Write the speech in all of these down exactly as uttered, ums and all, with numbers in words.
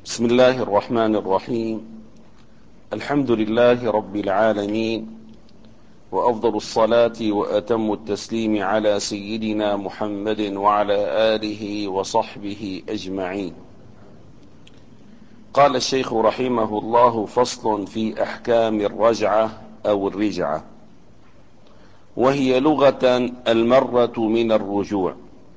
بسم الله الرحمن الرحيم. الحمد لله رب العالمين، وأفضل الصلاة وأتم التسليم على سيدنا محمد وعلى آله وصحبه أجمعين. قال الشيخ رحمه الله: فصل في أحكام الرجعة أو الرجعة، وهي لغة المرة من الرجوع،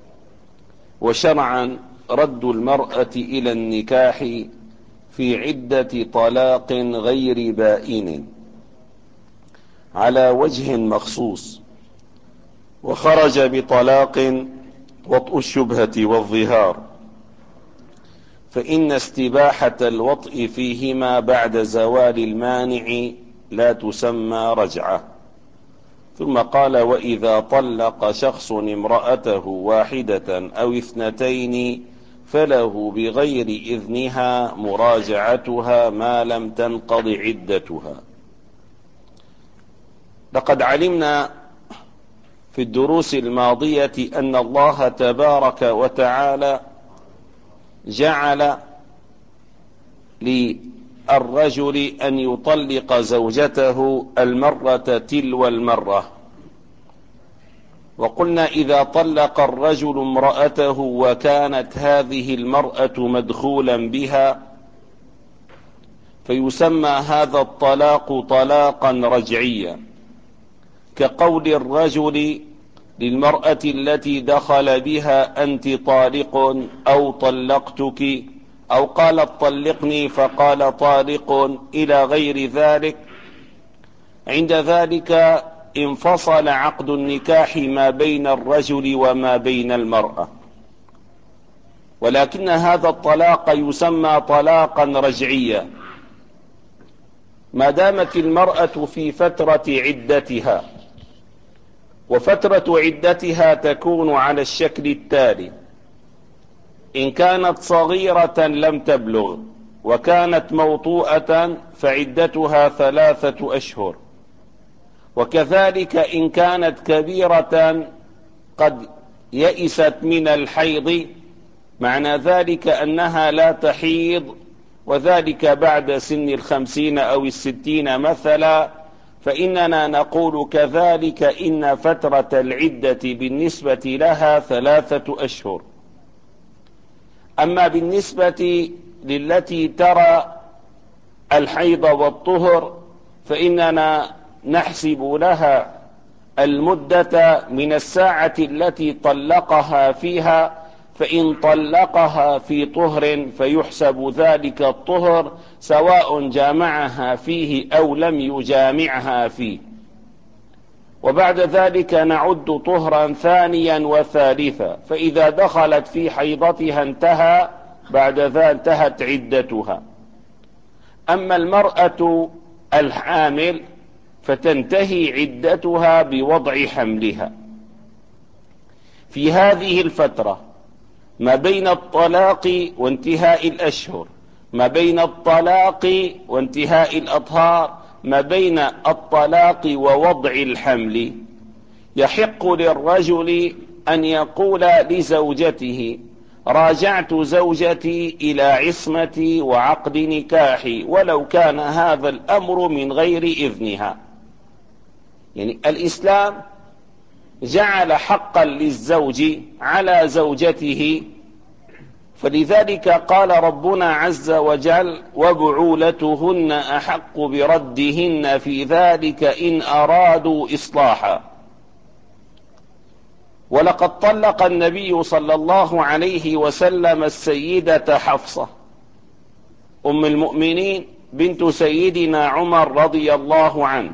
وشرعا رد المرأة إلى النكاح في عدة طلاق غير بائن على وجه مخصوص، وخرج بطلاق وطء الشبهة والظهار، فإن استباحة الوطء فيهما بعد زوال المانع لا تسمى رجعة. ثم قال: وإذا طلق شخص امرأته واحدة أو اثنتين فله بغير إذنها مراجعتها ما لم تنقض عدتها. لقد علمنا في الدروس الماضية أن الله تبارك وتعالى جعل للرجل أن يطلق زوجته المرة تلو المرة، وقلنا إذا طلق الرجل امرأته وكانت هذه المرأة مدخولا بها فيسمى هذا الطلاق طلاقا رجعيا، كقول الرجل للمرأة التي دخل بها: أنت طالق أو طلقتك، أو قالت طلقني فقال طالق، إلى غير ذلك. عند ذلك انفصل عقد النكاح ما بين الرجل وما بين المرأة، ولكن هذا الطلاق يسمى طلاقا رجعيا ما دامت المرأة في فترة عدتها. وفترة عدتها تكون على الشكل التالي: إن كانت صغيرة لم تبلغ وكانت موطوءة فعدتها ثلاثة أشهر، وكذلك إن كانت كبيرة قد يئست من الحيض، معنى ذلك أنها لا تحيض، وذلك بعد سن الخمسين أو الستين مثلا، فإننا نقول كذلك إن فترة العدة بالنسبة لها ثلاثة أشهر. أما بالنسبة للتي ترى الحيض والطهر فإننا نحسب لها المدة من الساعة التي طلقها فيها، فإن طلقها في طهر فيحسب ذلك الطهر سواء جامعها فيه أو لم يجامعها فيه، وبعد ذلك نعد طهرا ثانيا وثالثا، فإذا دخلت في حيضتها انتهى، بعد ذلك انتهت عدتها. أما المرأة الحامل فتنتهي عدتها بوضع حملها. في هذه الفترة ما بين الطلاق وانتهاء الأشهر، ما بين الطلاق وانتهاء الأطهار، ما بين الطلاق ووضع الحمل، يحق للرجل أن يقول لزوجته: راجعت زوجتي إلى عصمتي وعقد نكاحي، ولو كان هذا الأمر من غير إذنها. يعني الإسلام جعل حقا للزوج على زوجته، فلذلك قال ربنا عز وجل: وبعولتهن أحق بردهن في ذلك إن أرادوا إصلاحا. ولقد طلق النبي صلى الله عليه وسلم السيدة حفصة أم المؤمنين بنت سيدنا عمر رضي الله عنه،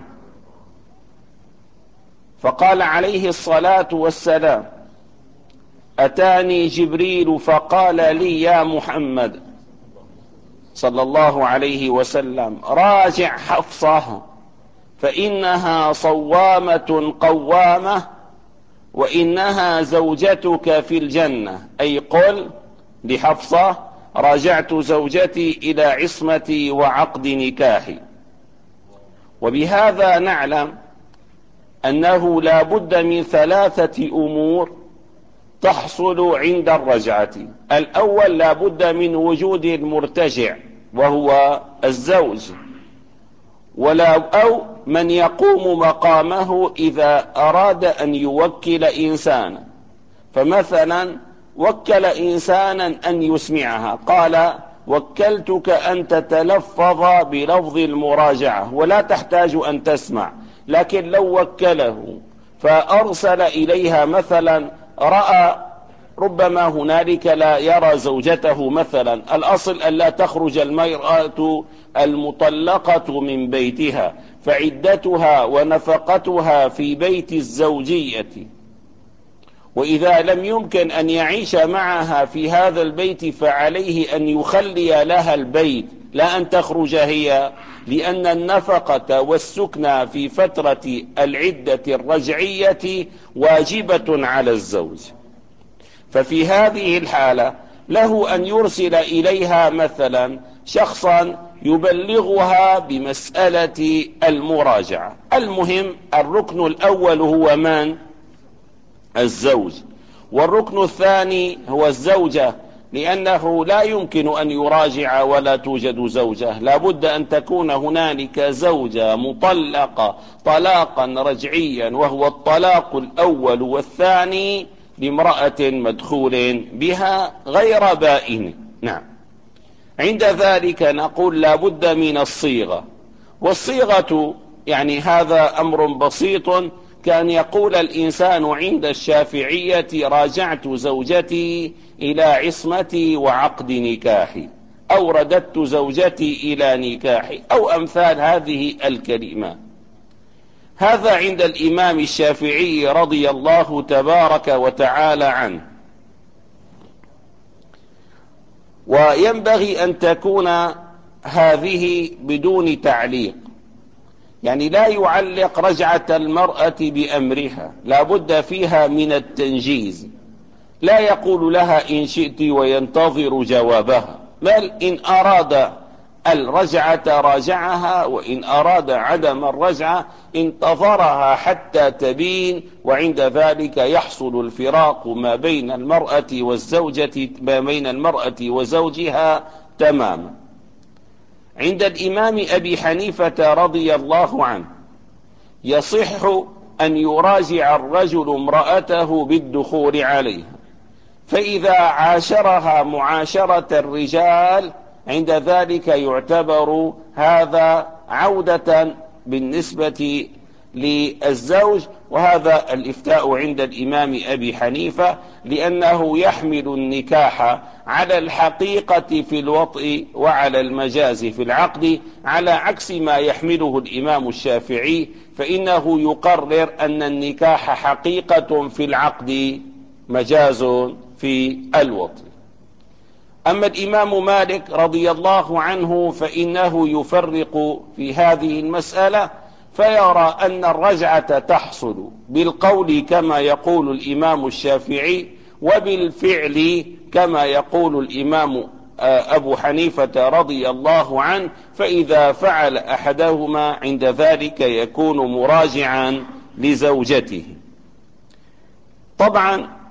فقال عليه الصلاة والسلام: أتاني جبريل فقال لي يا محمد صلى الله عليه وسلم راجع حفصة فإنها صوامة قوامة وإنها زوجتك في الجنة، أي قل لحفصة: راجعت زوجتي إلى عصمتي وعقد نكاحي. وبهذا نعلم أنه لا بد من ثلاثة أمور تحصل عند الرجعة. الأول لا بد من وجود المرتجع وهو الزوج، ولا أو من يقوم مقامه إذا أراد أن يوكل إنسانا. فمثلا وكل إنسانا أن يسمعها، قال وكلتك أن تتلفظ بلفظ المراجعة ولا تحتاج أن تسمع، لكن لو وكله فأرسل إليها مثلا، رأى ربما هنالك لا يرى زوجته مثلا، الأصل أن لا تخرج المرأة المطلقة من بيتها، فعدتها ونفقتها في بيت الزوجية، وإذا لم يمكن أن يعيش معها في هذا البيت فعليه أن يخلي لها البيت، لا أن تخرج هي، لأن النفقة والسكنى في فترة العدة الرجعية واجبة على الزوج. ففي هذه الحالة له أن يرسل إليها مثلا شخصا يبلغها بمسألة المراجعة. المهم الركن الأول هو من؟ الزوج، والركن الثاني هو الزوجة، لأنه لا يمكن أن يراجع ولا توجد زوجة، لا بد أن تكون هنالك زوجة مطلقة طلاقا رجعيا، وهو الطلاق الأول والثاني لامرأة مدخول بها غير بائن. نعم. عند ذلك نقول لا بد من الصيغة، والصيغة يعني هذا أمر بسيط، كان يقول الإنسان عند الشافعية راجعت زوجتي إلى عصمتي وعقد نكاحي، أو رددت زوجتي إلى نكاحي، أو أمثال هذه الكلمات. هذا عند الإمام الشافعي رضي الله تبارك وتعالى عنه. وينبغي أن تكون هذه بدون تعليق، يعني لا يعلق رجعة المرأة بأمرها، لا بد فيها من التنجيز، لا يقول لها إن شئت وينتظر جوابها، بل إن أراد الرجعة راجعها، وإن أراد عدم الرجعة انتظرها حتى تبين، وعند ذلك يحصل الفراق ما بين المرأة والزوجة، ما بين المرأة وزوجها تماما. عند الإمام أبي حنيفة رضي الله عنه يصح أن يراجع الرجل امرأته بالدخول عليها، فإذا عاشرها معاشرة الرجال عند ذلك يعتبر هذا عودة بالنسبة للزوج، وهذا الإفتاء عند الإمام أبي حنيفة، لأنه يحمل النكاح على الحقيقة في الوطء وعلى المجاز في العقد، على عكس ما يحمله الإمام الشافعي، فإنه يقرر أن النكاح حقيقة في العقد مجاز في الوطء. أما الإمام مالك رضي الله عنه فإنه يفرق في هذه المسألة، فيرى أن الرجعة تحصل بالقول كما يقول الإمام الشافعي، وبالفعل كما يقول الإمام أبو حنيفة رضي الله عنه، فإذا فعل أحدهما عند ذلك يكون مراجعا لزوجته. طبعا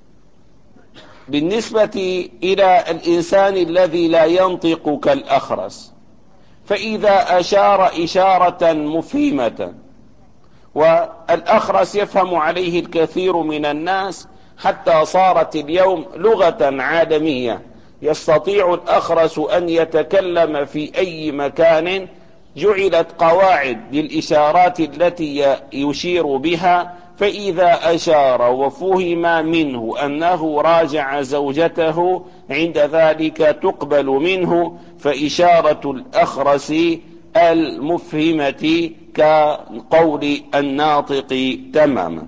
بالنسبة إلى الإنسان الذي لا ينطق كالأخرس، فإذا أشار إشارة مفهمة، والأخرس يفهم عليه الكثير من الناس، حتى صارت اليوم لغة عالمية، يستطيع الأخرس أن يتكلم في أي مكان، جعلت قواعد للإشارات التي يشير بها، فإذا أشار وفهم منه أنه راجع زوجته عند ذلك تقبل منه، فإشارة الأخرس المفهمة كقول الناطق تماما.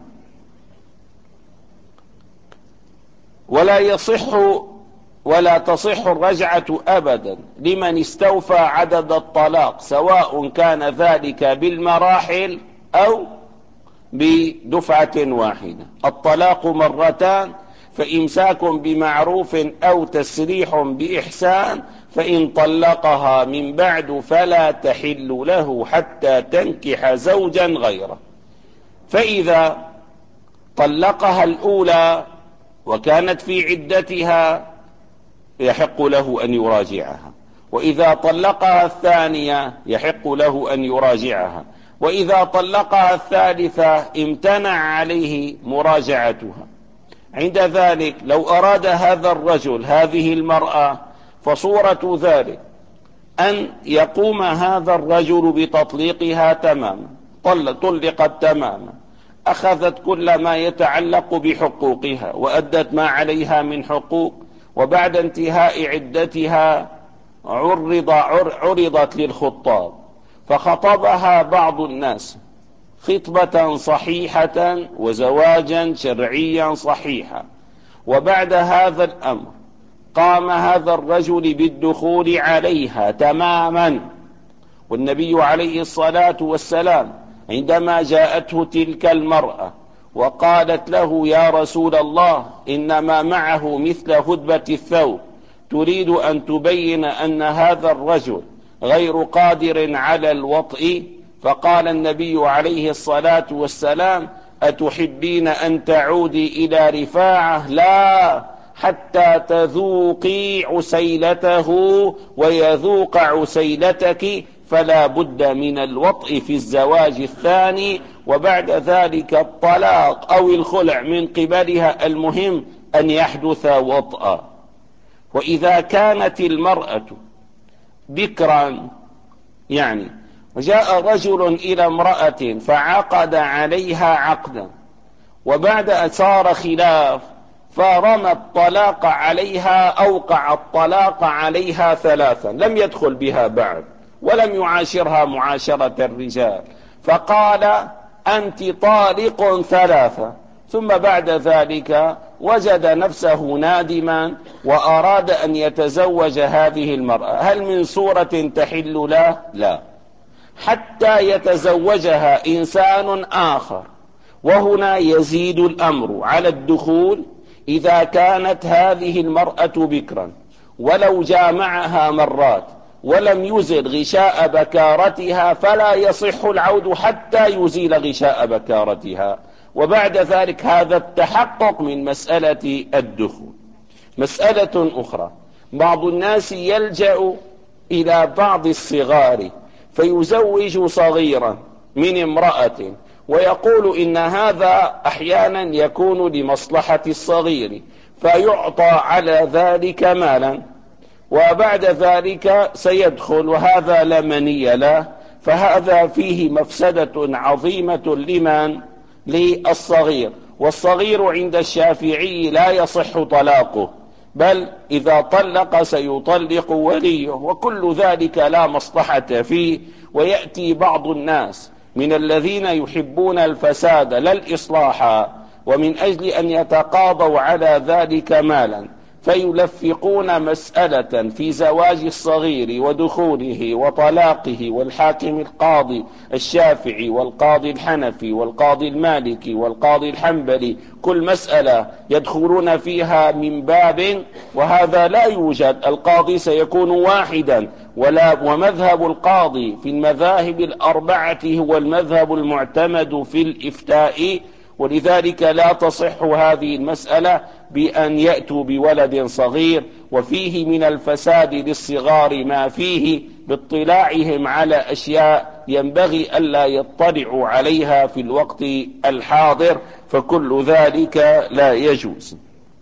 ولا يصح ولا تصح الرجعة أبدا لمن استوفى عدد الطلاق، سواء كان ذلك بالمراحل أو بدفعة واحدة. الطلاق مرتان، فإمساك بمعروف أو تسريح بإحسان، فإن طلقها من بعد فلا تحل له حتى تنكح زوجا غيره. فإذا طلقها الأولى وكانت في عدتها يحق له أن يراجعها، وإذا طلقها الثانية يحق له أن يراجعها، وإذا طلقها الثالثة امتنع عليه مراجعتها. عند ذلك لو أراد هذا الرجل هذه المرأة فصورة ذلك أن يقوم هذا الرجل بتطليقها تماما، طلقت تماما، أخذت كل ما يتعلق بحقوقها وأدت ما عليها من حقوق، وبعد انتهاء عدتها عرض عرضت للخطاب فخطبها بعض الناس خطبة صحيحة وزواجا شرعيا صحيحا، وبعد هذا الأمر قام هذا الرجل بالدخول عليها تماما. والنبي عليه الصلاة والسلام عندما جاءته تلك المرأة وقالت له: يا رسول الله، إنما معه مثل هدبة الثوب، تريد أن تبين أن هذا الرجل غير قادر على الوطء، فقال النبي عليه الصلاة والسلام: أتحبين أن تعودي إلى رفاعة؟ لا، حتى تذوقي عسيلته ويذوق عسيلتك، فلا بد من الوطء في الزواج الثاني، وبعد ذلك الطلاق أو الخلع من قبلها، المهم أن يحدث وطأ. وإذا كانت المرأة بكرا، يعني وجاء رجل إلى امرأة فعقد عليها عقدا، وبعد أن صار خلاف فرمى الطلاق عليها، أوقع الطلاق عليها ثلاثا، لم يدخل بها بعد ولم يعاشرها معاشرة الرجال، فقال: أنت طالق ثلاثة، ثم بعد ذلك وجد نفسه نادما وأراد أن يتزوج هذه المرأة، هل من صورة تحل له؟ لا، حتى يتزوجها إنسان آخر. وهنا يزيد الأمر على الدخول إذا كانت هذه المرأة بكرا ولو جامعها مرات ولم يزل غشاء بكارتها، فلا يصح العود حتى يزيل غشاء بكارتها، وبعد ذلك هذا التحقق من مسألة الدخول. مسألة أخرى، بعض الناس يلجأ إلى بعض الصغار فيزوج صغيرا من امرأة، ويقول إن هذا أحيانا يكون لمصلحة الصغير، فيعطى على ذلك مالا، وبعد ذلك سيدخل، وهذا لا مني له، فهذا فيه مفسدة عظيمة لمن؟ للصغير. والصغير عند الشافعي لا يصح طلاقه، بل إذا طلق سيطلق وليه، وكل ذلك لا مصلحة فيه. ويأتي بعض الناس من الذين يحبون الفساد لا الإصلاح، ومن أجل أن يتقاضوا على ذلك مالا فيلفقون مسألة في زواج الصغير ودخوله وطلاقه، والحاكم القاضي الشافعي والقاضي الحنفي والقاضي المالكي والقاضي الحنبلي، كل مسألة يدخلون فيها من باب، وهذا لا يوجد. القاضي سيكون واحدا، ولا ومذهب القاضي في المذاهب الأربعة هو المذهب المعتمد في الإفتاء، ولذلك لا تصح هذه المسألة بأن يأتوا بولد صغير. وفيه من الفساد للصغار ما فيه باطلاعهم على أشياء ينبغي ألا يطلعوا عليها في الوقت الحاضر، فكل ذلك لا يجوز.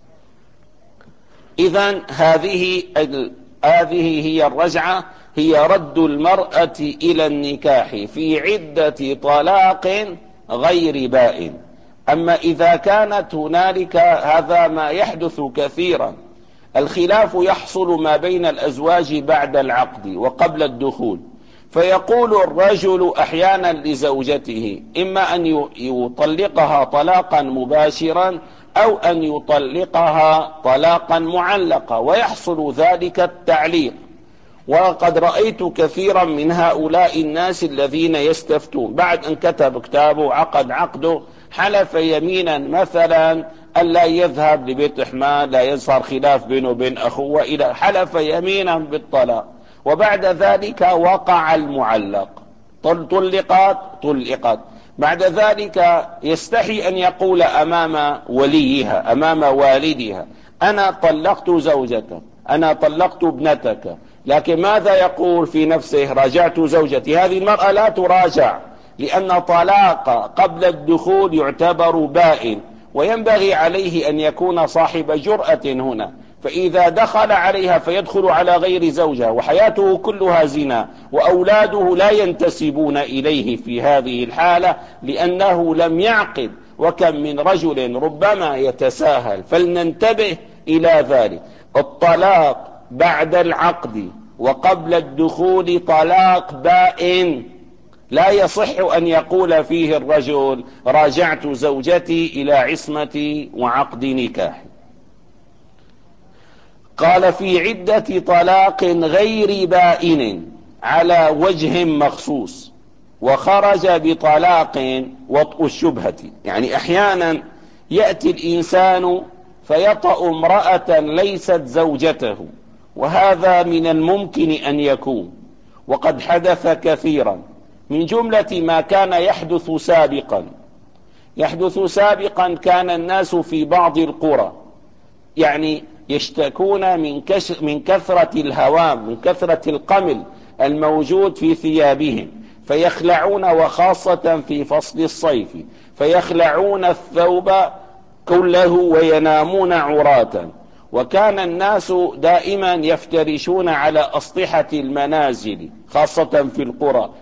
إذن هذه هذه هي الرجعة، هي رد المرأة إلى النكاح في عدة طلاق غير بائن. أما إذا كانت هنالك، هذا ما يحدث كثيرا، الخلاف يحصل ما بين الأزواج بعد العقد وقبل الدخول، فيقول الرجل أحيانا لزوجته إما أن يطلقها طلاقا مباشرا أو أن يطلقها طلاقا معلقا، ويحصل ذلك التعليق. وقد رأيت كثيرا من هؤلاء الناس الذين يستفتون بعد أن كتب كتابه عقد عقده، حلف يمينا مثلا ألا يذهب لبيت إحمال، لا يظهر خلاف بينه وبين أخوه، إلى حلف يمينا بالطلاق، وبعد ذلك وقع المعلق، طلقت طلقت بعد ذلك يستحي أن يقول أمام وليها أمام والدها أنا طلقت زوجتك، أنا طلقت ابنتك، لكن ماذا يقول في نفسه؟ راجعت زوجتي. هذه المرأة لا تراجع، لأن طلاق قبل الدخول يعتبر بائن، وينبغي عليه أن يكون صاحب جرأة هنا. فإذا دخل عليها فيدخل على غير زوجها وحياته كلها زنا، وأولاده لا ينتسبون إليه في هذه الحالة لأنه لم يعقد. وكم من رجل ربما يتساهل، فلننتبه إلى ذلك. الطلاق بعد العقد وقبل الدخول طلاق بائن، لا يصح أن يقول فيه الرجل راجعت زوجتي إلى عصمتي وعقد نكاح. قال في عدة طلاق غير بائن على وجه مخصوص، وخرج بطلاق وطء الشبهة. يعني أحيانا يأتي الإنسان فيطأ امرأة ليست زوجته، وهذا من الممكن أن يكون، وقد حدث كثيرا. من جملة ما كان يحدث سابقا يحدث سابقا كان الناس في بعض القرى يعني يشتكون من, من كثرة الهوام، من كثرة القمل الموجود في ثيابهم، فيخلعون، وخاصة في فصل الصيف، فيخلعون الثوب كله وينامون عراة. وكان الناس دائما يفترشون على أسطحة المنازل خاصة في القرى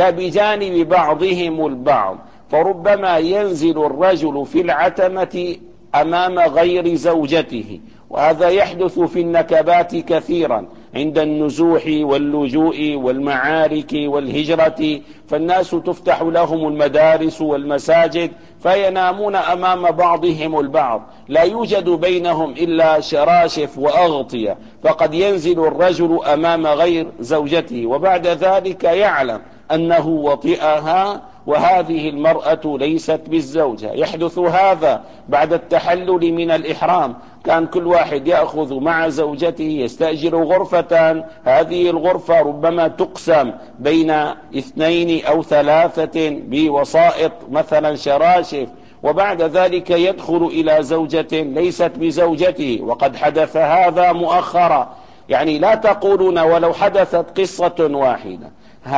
بجانب بعضهم البعض، فربما ينزل الرجل في العتمة أمام غير زوجته، وهذا يحدث في النكبات كثيرا عند النزوح واللجوء والمعارك والهجرة، فالناس تفتح لهم المدارس والمساجد فينامون أمام بعضهم البعض، لا يوجد بينهم إلا شراشف وأغطية، فقد ينزل الرجل أمام غير زوجته وبعد ذلك يعلم أنه وطئها وهذه المرأة ليست بالزوجة. يحدث هذا بعد التحلل من الإحرام، كان كل واحد يأخذ مع زوجته يستأجر غرفة، هذه الغرفة ربما تقسم بين اثنين أو ثلاثة بوسائط مثلا شراشف، وبعد ذلك يدخل إلى زوجة ليست بزوجته. وقد حدث هذا مؤخرا، يعني لا تقولون ولو حدثت قصة واحدة،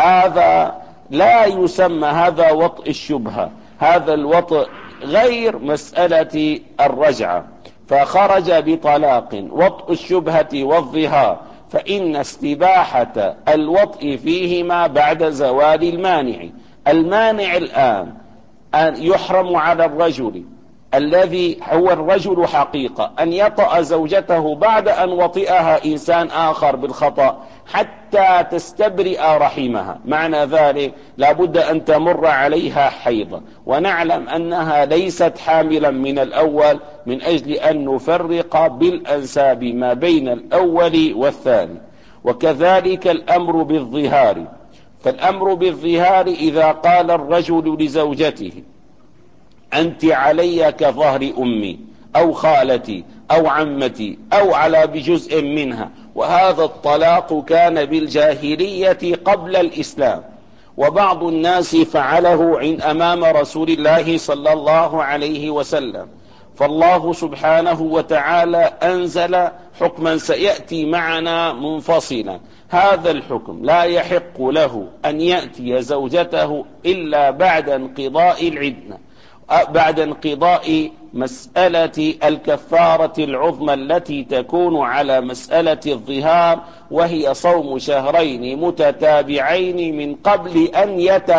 هذا لا يسمى، هذا وطء الشبهة، هذا الوطء غير مسألة الرجعة. فخرج بطلاق وطء الشبهة والظهار، فإن استباحة الوطء فيهما بعد زوال المانع. المانع الآن أن يحرم على الرجل الذي هو الرجل حقيقة أن يطأ زوجته بعد أن وطئها إنسان آخر بالخطأ حتى تستبرئ رحمها. معنى ذلك لابد أن تمر عليها حيضة، ونعلم أنها ليست حاملا من الأول، من أجل أن نفرق بالأنساب ما بين الأول والثاني. وكذلك الأمر بالظهار، فالأمر بالظهار إذا قال الرجل لزوجته أنت علي كظهر أمي أو خالتي أو عمتي أو على بجزء منها، وهذا الطلاق كان بالجاهلية قبل الإسلام، وبعض الناس فعله عند أمام رسول الله صلى الله عليه وسلم. فالله سبحانه وتعالى أنزل حكما سيأتي معنا منفصلا، هذا الحكم لا يحق له أن يأتي زوجته إلا بعد انقضاء العدة، بعد انقضاء مسألة الكفارة العظمى التي تكون على مسألة الظهار، وهي صوم شهرين متتابعين من قبل أن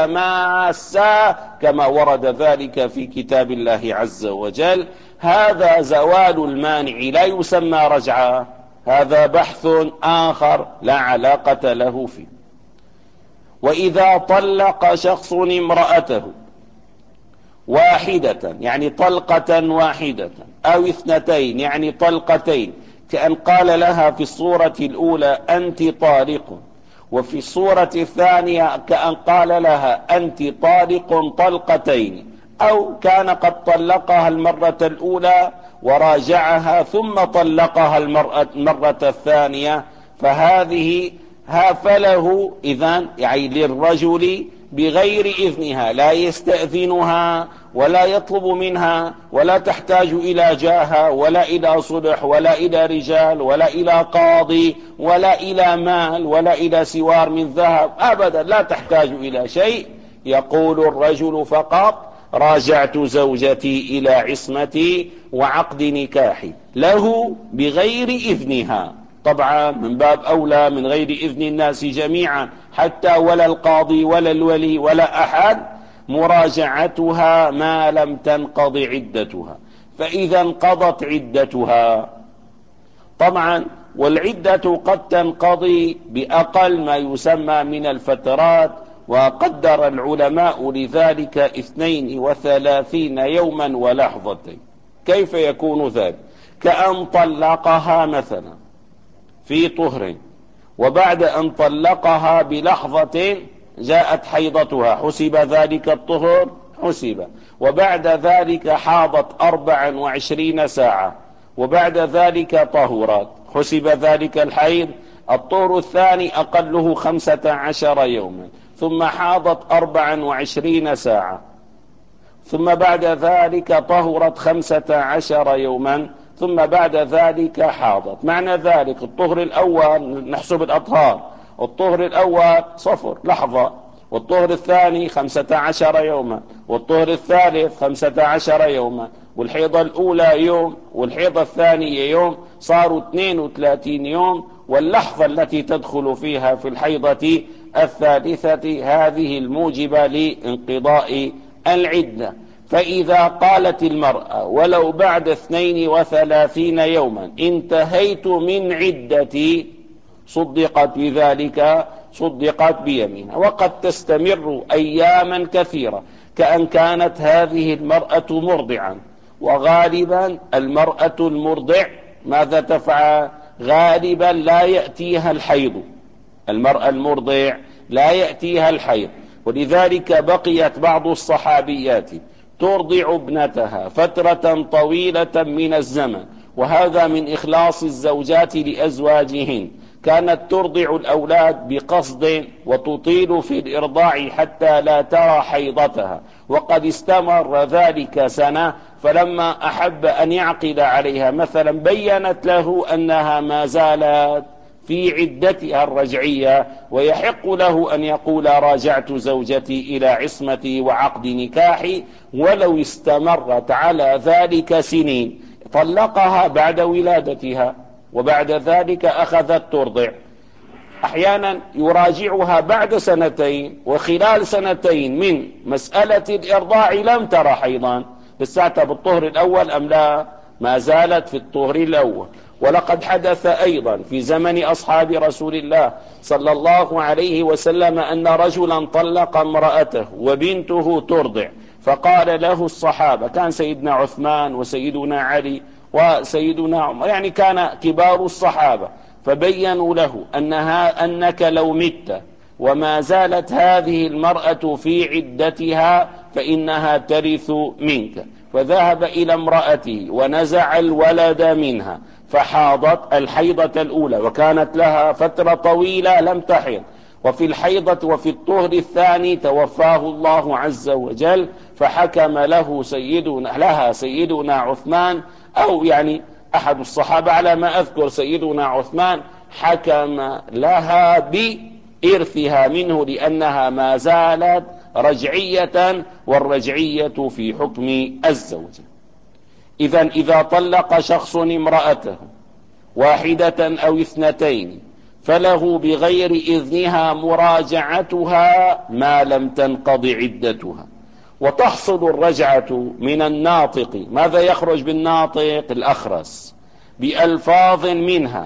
يتماسا كما ورد ذلك في كتاب الله عز وجل. هذا زوال المانع لا يسمى رجعة، هذا بحث آخر لا علاقة له فيه. وإذا طلق شخص امرأته واحدة يعني طلقة واحدة أو اثنتين يعني طلقتين، كأن قال لها في الصورة الأولى أنت طالق، وفي الصورة الثانية كأن قال لها أنت طالق طلقتين، أو كان قد طلقها المرة الأولى وراجعها ثم طلقها المرة الثانية، فهذه فله إذن يعني للرجل بغير إذنها، لا يستأذنها ولا يطلب منها ولا تحتاج إلى جاهة ولا إلى صلح ولا إلى رجال ولا إلى قاضي ولا إلى مال ولا إلى سوار من ذهب أبدا، لا تحتاج إلى شيء. يقول الرجل فقط: راجعت زوجتي إلى عصمتي وعقد نكاحي، له بغير إذنها. طبعا من باب أولى من غير إذن الناس جميعا، حتى ولا القاضي ولا الولي ولا أحد، مراجعتها ما لم تنقض عدتها. فإذا انقضت عدتها، طبعا والعدة قد تنقضي بأقل ما يسمى من الفترات، وقدر العلماء لذلك اثنين وثلاثين يوما ولحظتين. كيف يكون ذلك؟ كأن طلقها مثلا في طهر، وبعد أن طلقها بلحظة جاءت حيضتها، حسب ذلك الطهر؟ حسب. وبعد ذلك حاضت أربعا وعشرين ساعة، وبعد ذلك طهرت، حسب ذلك الحيض. الطهر الثاني أقله خمسة عشر يوما، ثم حاضت أربعا وعشرين ساعة، ثم بعد ذلك طهرت خمسة عشر يوما، ثم بعد ذلك حاضت. معنى ذلك الطهر الأول نحسب الأطهار، الطهر الأول صفر لحظة، والطهر الثاني خمسة عشر يوما، والطهر الثالث خمسة عشر يوما، والحيضة الأولى يوم والحيضة الثانية يوم، صاروا اثنين وثلاثين يوم. واللحظة التي تدخل فيها في الحيضة الثالثة هذه الموجبة لانقضاء العدة. فإذا قالت المرأة ولو بعد اثنين وثلاثين يوما انتهيت من عدتي، صدقت بذلك، صدقت بيمينها. وقد تستمر أياما كثيرة، كأن كانت هذه المرأة مرضعا. وغالبا المرأة المرضع ماذا تفعل؟ غالبا لا يأتيها الحيض، المرأة المرضع لا يأتيها الحيض. ولذلك بقيت بعض الصحابيات ترضع ابنتها فترة طويلة من الزمن، وهذا من إخلاص الزوجات لأزواجهن. كانت ترضع الأولاد بقصد وتطيل في الإرضاع حتى لا ترى حيضتها، وقد استمر ذلك سنة. فلما أحب أن يعقد عليها مثلا بيّنت له أنها ما زالت في عدتها الرجعية، ويحق له أن يقول: راجعت زوجتي إلى عصمتي وعقد نكاحي، ولو استمرت على ذلك سنين. طلقها بعد ولادتها، وبعد ذلك أخذت ترضع. أحيانا يراجعها بعد سنتين، وخلال سنتين من مسألة الإرضاع لم ترى حيضا، لساتها بالطهر الأول أم لا؟ ما زالت في الطهر الأول. ولقد حدث أيضا في زمن أصحاب رسول الله صلى الله عليه وسلم أن رجلا طلق امرأته وبنته ترضع، فقال له الصحابة، كان سيدنا عثمان وسيدنا علي وسيدنا عمر، يعني كان كبار الصحابة، فبينوا له أنها أنك لو مت وما زالت هذه المرأة في عدتها فإنها ترث منك. فذهب إلى امرأته ونزع الولد منها، فحاضت الحيضة الأولى، وكانت لها فترة طويلة لم تحض. وفي الحيضة وفي الطهر الثاني توفاه الله عز وجل، فحكم له سيدنا لها سيدنا عثمان، أو يعني أحد الصحابة على ما أذكر سيدنا عثمان، حكم لها بإرثها منه لأنها ما زالت رجعية، والرجعية في حكم الزوجة. إذا إذا طلق شخص امرأته واحدة أو اثنتين فله بغير إذنها مراجعتها ما لم تنقض عدتها. وتحصل الرجعة من الناطق. ماذا يخرج بالناطق؟ الأخرس، بألفاظ منها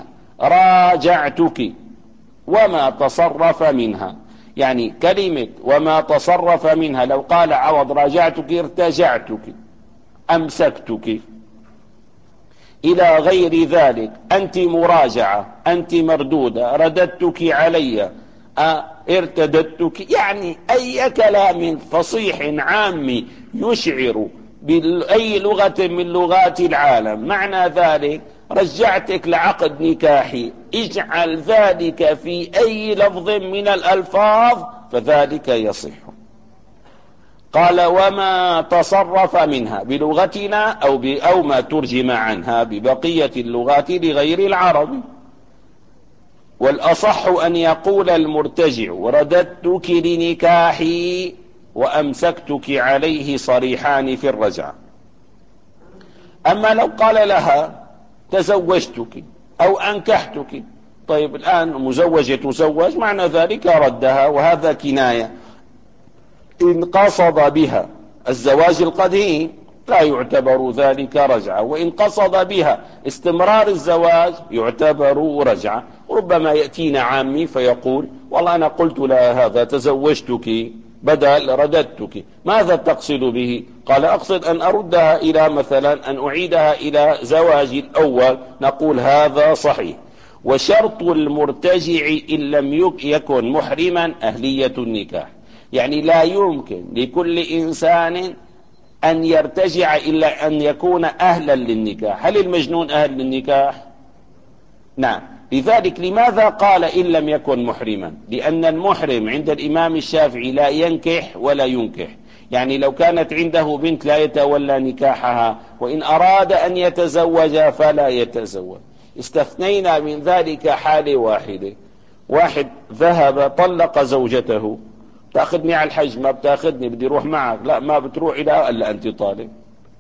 راجعتك وما تصرف منها. يعني كلمة وما تصرف منها، لو قال عوض راجعتك ارتجعتك، أمسكتك، إلى غير ذلك، أنت مراجعة، أنت مردودة، رددتك علي، ارتددتك، يعني أي كلام فصيح عامي يشعر بأي لغة من لغات العالم. معنى ذلك رجعتك لعقد نكاحي، اجعل ذلك في أي لفظ من الألفاظ فذلك يصح. قال وما تصرف منها بلغتنا أو, أو ما ترجم عنها ببقية اللغات لغير العرب. والأصح أن يقول المرتجع رددتك لنكاحي وأمسكتك عليه صريحان في الرجعة. أما لو قال لها تزوجتك أو أنكحتك، طيب الآن مزوجة تزوج، معنى ذلك ردها، وهذا كناية. إن قصد بها الزواج القديم لا يعتبر ذلك رجعة، وإن قصد بها استمرار الزواج يعتبر رجعة. ربما يأتينا عامي فيقول والله أنا قلت لها هذا تزوجتك بدل رددتك، ماذا تقصد به؟ قال أقصد أن أردها إلى مثلا أن أعيدها إلى زواج الأول، نقول هذا صحيح. وشرط المرتجع إن لم يكن محرما أهلية النكاح، يعني لا يمكن لكل إنسان أن يرتجع إلا أن يكون أهلا للنكاح. هل المجنون أهل للنكاح؟ نعم. لذلك لماذا قال إن لم يكن محرما؟ لأن المحرم عند الإمام الشافعي لا ينكح ولا ينكح، يعني لو كانت عنده بنت لا يتولى نكاحها، وإن أراد أن يتزوج فلا يتزوج. استثنينا من ذلك حالة واحدة، واحد ذهب طلق زوجته، تأخذني على الحج؟ ما بتاخذني، بدي روح معك. لا ما بتروح إلى إلا أنت طالب.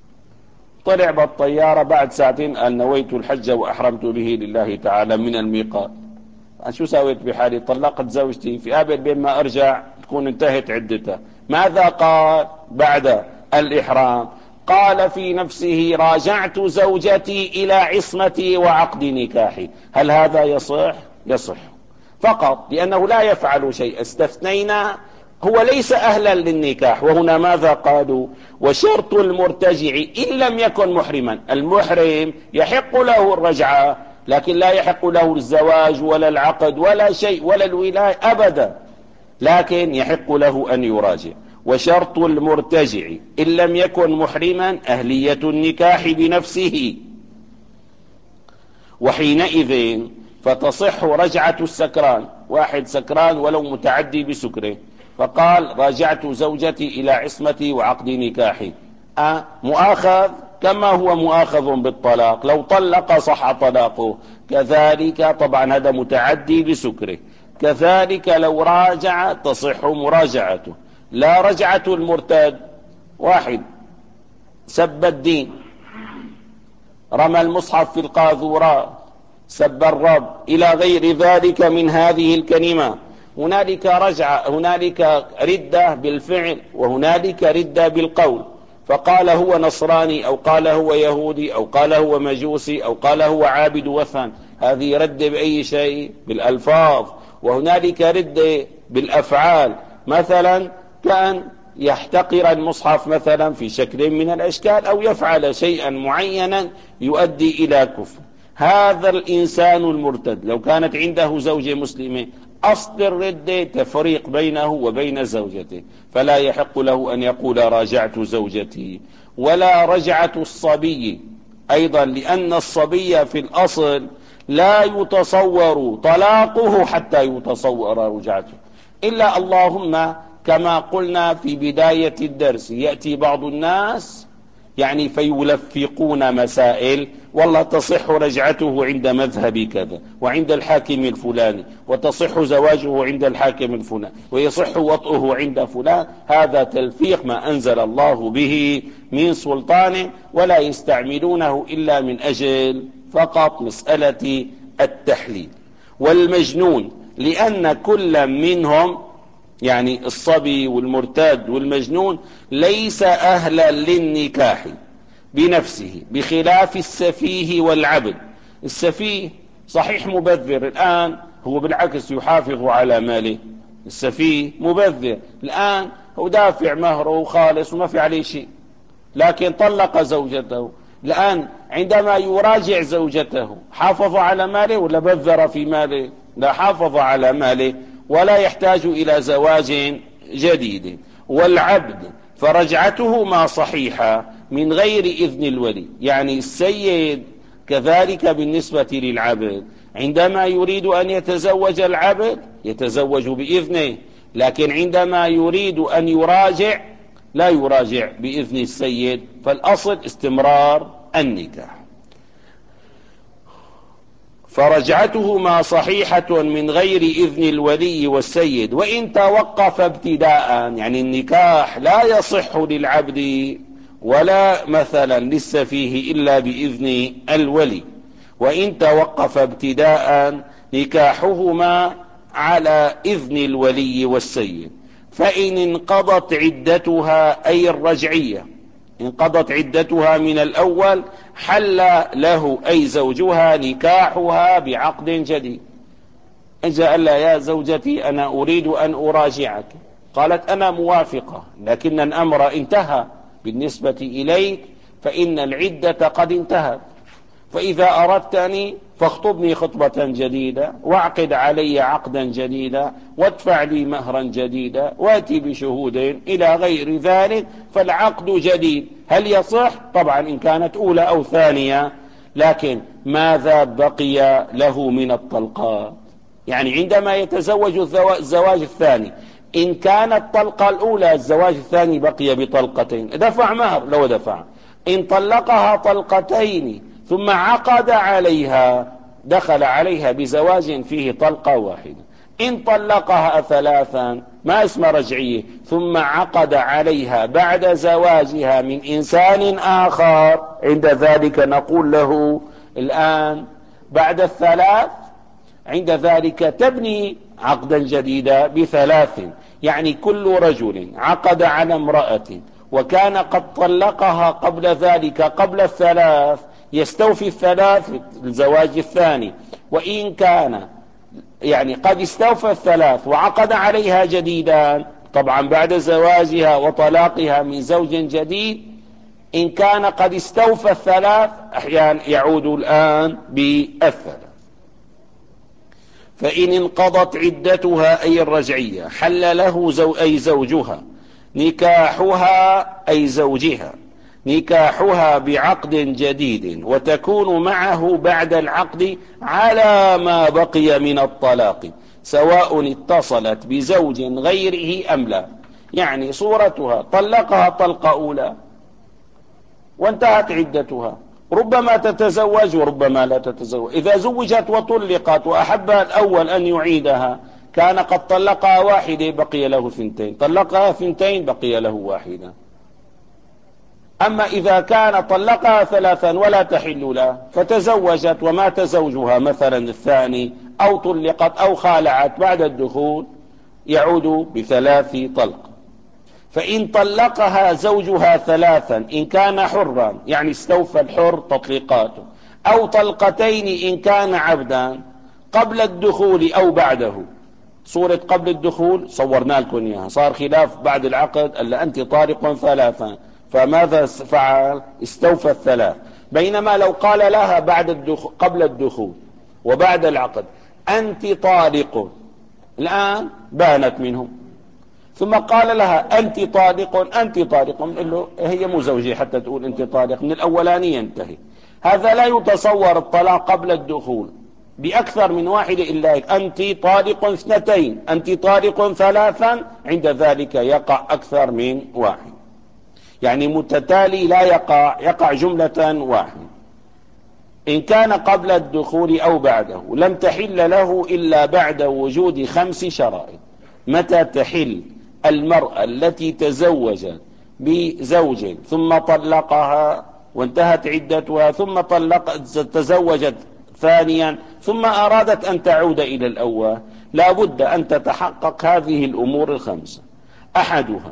طلع بالطيارة بعد ساعتين قال نويت الحج وأحرمت به لله تعالى من الميقات. شو سويت بحالي؟ طلقت زوجتي، في قابل بين ما أرجع تكون انتهت عدتها. ماذا قال بعد الإحرام؟ قال في نفسه راجعت زوجتي إلى عصمتي وعقد نكاحي. هل هذا يصح؟ يصح، فقط لأنه لا يفعل شيء. استثنينا هو ليس أهلا للنكاح. وهنا ماذا قالوا؟ وشرط المرتجع إن لم يكن محرما. المحرم يحق له الرجعة، لكن لا يحق له الزواج ولا العقد ولا شيء ولا الولاية أبدا، لكن يحق له أن يراجع. وشرط المرتجع إن لم يكن محرما أهلية النكاح بنفسه، وحينئذ فتصح رجعة السكران. واحد سكران ولو متعدي بسكره، فقال راجعت زوجتي إلى عصمتي وعقد نكاحي، أه مؤاخذ كما هو مؤاخذ بالطلاق، لو طلق صح طلاقه. كذلك طبعا هذا متعدي بسكره. كذلك لو راجع تصح مراجعته. لا رجعة المرتد، واحد سب الدين، رمى المصحف في القاذورات، سب الرب، إلى غير ذلك من هذه الكلمات، هنالك رجعة، هنالك ردة بالفعل وهنالك ردة بالقول. فقال هو نصراني أو قال هو يهودي أو قال هو مجوسي أو قال هو عابد وثن، هذه ردة بأي شيء؟ بالألفاظ. وهنالك ردة بالأفعال، مثلا كأن يحتقر المصحف مثلا في شكل من الأشكال أو يفعل شيئا معينا يؤدي إلى كفر. هذا الإنسان المرتد لو كانت عنده زوجة مسلمة، أصل الردة تفريق بينه وبين زوجته، فلا يحق له أن يقول راجعت زوجتي. ولا رجعة الصبي أيضا، لأن الصبي في الأصل لا يتصور طلاقه حتى يتصور رجعته، إلا اللهم كما قلنا في بداية الدرس يأتي بعض الناس يعني فيلفقون مسائل، والله تصح رجعته عند مذهب كذا وعند الحاكم الفلاني، وتصح زواجه عند الحاكم الفلاني، ويصح وطئه عند فلان. هذا تلفيق ما أنزل الله به من سلطان، ولا يستعملونه إلا من أجل فقط مسألة التحليل. والمجنون، لأن كل منهم يعني الصبي والمرتد والمجنون ليس أهلا للنكاح بنفسه، بخلاف السفيه والعبد. السفيه صحيح مبذر، الآن هو بالعكس يحافظ على ماله. السفيه مبذر الآن هو دافع مهره خالص وما في عليه شيء، لكن طلق زوجته. الآن عندما يراجع زوجته حافظ على ماله ولا بذر في ماله؟ لا، حافظ على ماله ولا يحتاج إلى زواج جديد. والعبد فرجعته ما صحيحة من غير إذن الولي، يعني السيد كذلك بالنسبة للعبد عندما يريد أن يتزوج العبد يتزوج بإذنه، لكن عندما يريد أن يراجع لا يراجع بإذن السيد، فالأصل استمرار النكاح. فرجعتهما صحيحة من غير إذن الولي والسيد، وإن توقف ابتداء، يعني النكاح لا يصح للعبد ولا مثلا للسفيه إلا بإذن الولي، وإن توقف ابتداء نكاحهما على إذن الولي والسيد. فإن انقضت عدتها أي الرجعية، انقضت عدتها من الأول، حل له أي زوجها نكاحها بعقد جديد. إن جاء لها يا زوجتي أنا أريد أن أراجعك، قالت أنا موافقة، لكن الأمر انتهى بالنسبة إليك، فإن العدة قد انتهت، فإذا أردتني فاخطبني خطبة جديدة، واعقد علي عقدا جديدا، وادفع لي مهرا جديدا، واتي بشهود إلى غير ذلك، فالعقد جديد. هل يصح؟ طبعا إن كانت أولى أو ثانية، لكن ماذا بقي له من الطلقات؟ يعني عندما يتزوج الزواج الثاني، إن كانت طلقة الأولى الزواج الثاني بقي بطلقتين، دفع مهر لو دفع. إن طلقها طلقتين ثم عقد عليها، دخل عليها بزواج فيه طلقة واحدة. إن طلقها ثلاثا ما اسم رجعيه، ثم عقد عليها بعد زواجها من إنسان آخر، عند ذلك نقول له الآن بعد الثلاث، عند ذلك تبني عقدا جديدا بثلاث. يعني كل رجل عقد على امرأة وكان قد طلقها قبل ذلك قبل الثلاث يستوفي الثلاث الزواج الثاني، وإن كان يعني قد استوفى الثلاث وعقد عليها جديدا، طبعا بعد زواجها وطلاقها من زوج جديد، إن كان قد استوفى الثلاث أحيانا يعود الآن بالثلاث. فإن انقضت عدتها أي الرجعية حل له زو أي زوجها نكاحها أي زوجها نكاحها بعقد جديد، وتكون معه بعد العقد على ما بقي من الطلاق، سواء اتصلت بزوج غيره أم لا. يعني صورتها طلقها طلقة أولى وانتهت عدتها، ربما تتزوج وربما لا تتزوج. إذا زوجت وطلقت وأحب الأول أن يعيدها، كان قد طلقها واحدة بقي له ثنتين، طلقها ثنتين بقي له واحدة. أما إذا كان طلقها ثلاثا ولا تحل له، فتزوجت ومات زوجها مثلا الثاني، أو طلقت أو خالعت بعد الدخول، يعود بثلاث طلق. فإن طلقها زوجها ثلاثا إن كان حرا، يعني استوفى الحر تطليقاته، أو طلقتين إن كان عبدا، قبل الدخول أو بعده. صورة قبل الدخول صورنا لكم إياها، صار خلاف بعد العقد، ألا أنت طارق ثلاثا، فماذا فعل؟ استوفى الثلاث. بينما لو قال لها بعد الدخول قبل الدخول وبعد العقد أنت طالق، الآن بانت منه، ثم قال لها أنت طالق أنت طالق، نقول له هي مو زوجي حتى تقول أنت طالق، من الأولاني ينتهي. هذا لا يتصور الطلاق قبل الدخول بأكثر من واحدة إلا أنت طالق اثنتين أنت طالق ثلاثا، عند ذلك يقع أكثر من واحد، يعني متتالي لا يقع، يقع جملة واحدة. إن كان قبل الدخول أو بعده لم تحل له إلا بعد وجود خمس شرائط. متى تحل المرأة التي تزوجت بزوج ثم طلقها وانتهت عدتها، ثم طلقت تزوجت ثانيا ثم أرادت أن تعود إلى الأول؟ لا بد أن تتحقق هذه الأمور الخمسة. أحدها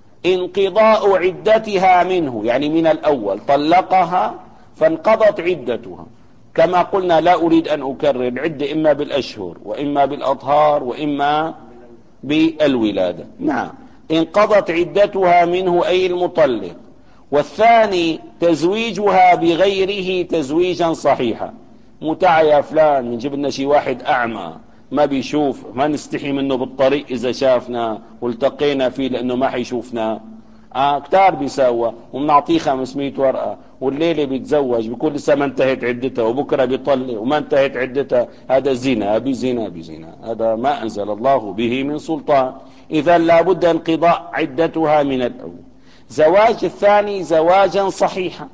انقضاء عدتها منه، يعني من الأول طلقها فانقضت عدتها، كما قلنا لا أريد أن أكرر، العدة إما بالأشهر وإما بالأطهار وإما بالولادة. نعم، انقضت عدتها منه أي المطلق. والثاني تزويجها بغيره تزويجا صحيحا. متع يا فلان، نجيب لنا شي واحد أعمى ما بيشوف، ما نستحي منه بالطريق إذا شافنا والتقينا فيه لأنه ما حيشوفنا. آه كتار بيساوى، ومنعطيه خمسمائة ورقة، والليلة بيتزوج بيكون لسه ما انتهت عدتها، وبكرة بيطلق وما انتهت عدتها. هذا زنا بزنا بزنا، هذا ما أنزل الله به من سلطان. إذا لابد انقضاء عدتها من الأول. زواج الثاني زواجا صحيحا.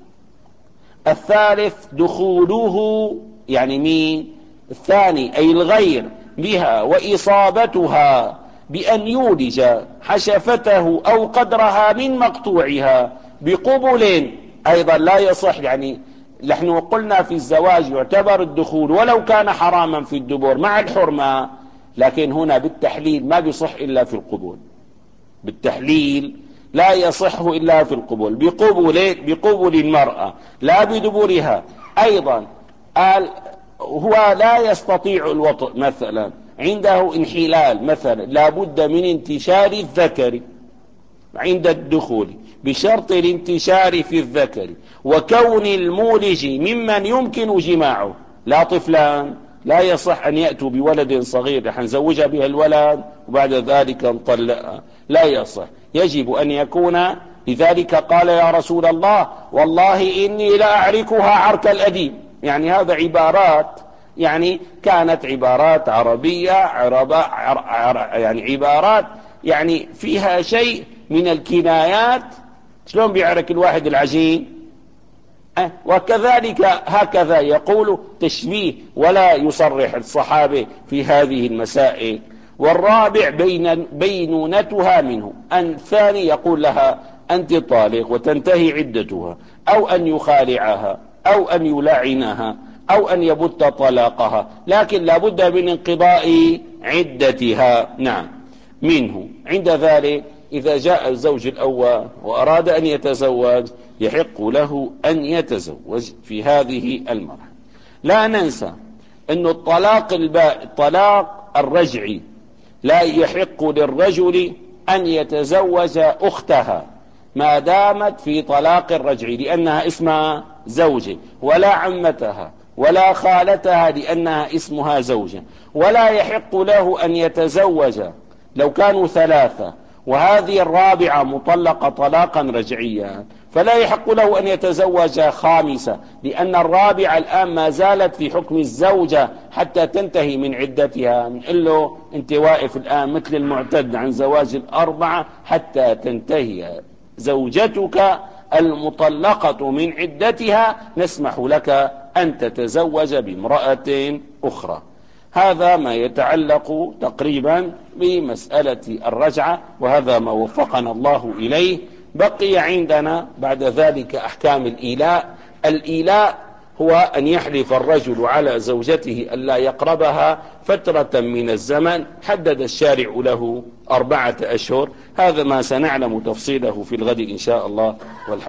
الثالث دخوله، يعني مين الثاني أي الغير، بها وإصابتها بأن يولج حشفته أو قدرها من مقطوعها بقبل أيضا لا يصح. يعني نحن قلنا في الزواج يعتبر الدخول ولو كان حراما في الدبر مع الحرمة، لكن هنا بالتحليل ما بيصح إلا في القبول. بالتحليل لا يصح إلا في القبول، بقبل بقبل المرأة لا بدبرها. أيضا قال هو لا يستطيع الوطء مثلا، عنده انحلال مثلا، لا بد من انتشار الذكر عند الدخول بشرط الانتشار في الذكر، وكون المولج ممن يمكن جماعه، لا طفلان، لا يصح أن يأتوا بولد صغير رح نزوجها بها الولد وبعد ذلك نطلقها، لا يصح. يجب أن يكون، لذلك قال يا رسول الله والله إني لا أعركها عرك الأديم. يعني هذا عبارات، يعني كانت عبارات عربية عربة عر عر يعني عبارات يعني فيها شيء من الكنايات. شلون بيعرك الواحد العجين؟ أه وكذلك هكذا يقول تشبيه ولا يصرح الصحابة في هذه المسائل. والرابع بين بينونتها منه، أن الثاني يقول لها أنت طالق وتنتهي عدتها، أو أن يخالعها أو أن يلعنها أو أن يبت طلاقها، لكن لا بد من انقضاء عدتها. نعم منه. عند ذلك إذا جاء الزوج الأول وأراد أن يتزوج يحق له أن يتزوج في هذه المرحلة. لا ننسى أن الطلاق الباء الطلاق الرجعي لا يحق للرجل أن يتزوج أختها ما دامت في طلاق الرجعي لأنها اسمها زوجة، ولا عمتها ولا خالتها لأنها اسمها زوجة. ولا يحق له أن يتزوج لو كانوا ثلاثة وهذه الرابعة مطلقة طلاقا رجعيا، فلا يحق له أن يتزوج خامسة، لأن الرابعة الآن ما زالت في حكم الزوجة حتى تنتهي من عدتها. نقول له أنت واقف الآن مثل المعتد عن زواج الأربعة حتى تنتهي زوجتك المطلقة من عدتها، نسمح لك أن تتزوج بامرأة أخرى. هذا ما يتعلق تقريبا بمسألة الرجعة، وهذا ما وفقنا الله إليه. بقي عندنا بعد ذلك أحكام الإيلاء. الإيلاء هو أن يحلف الرجل على زوجته ألا يقربها فترة من الزمن، حدد الشارع له أربعة أشهر. هذا ما سنعلم تفصيله في الغد إن شاء الله. والحمد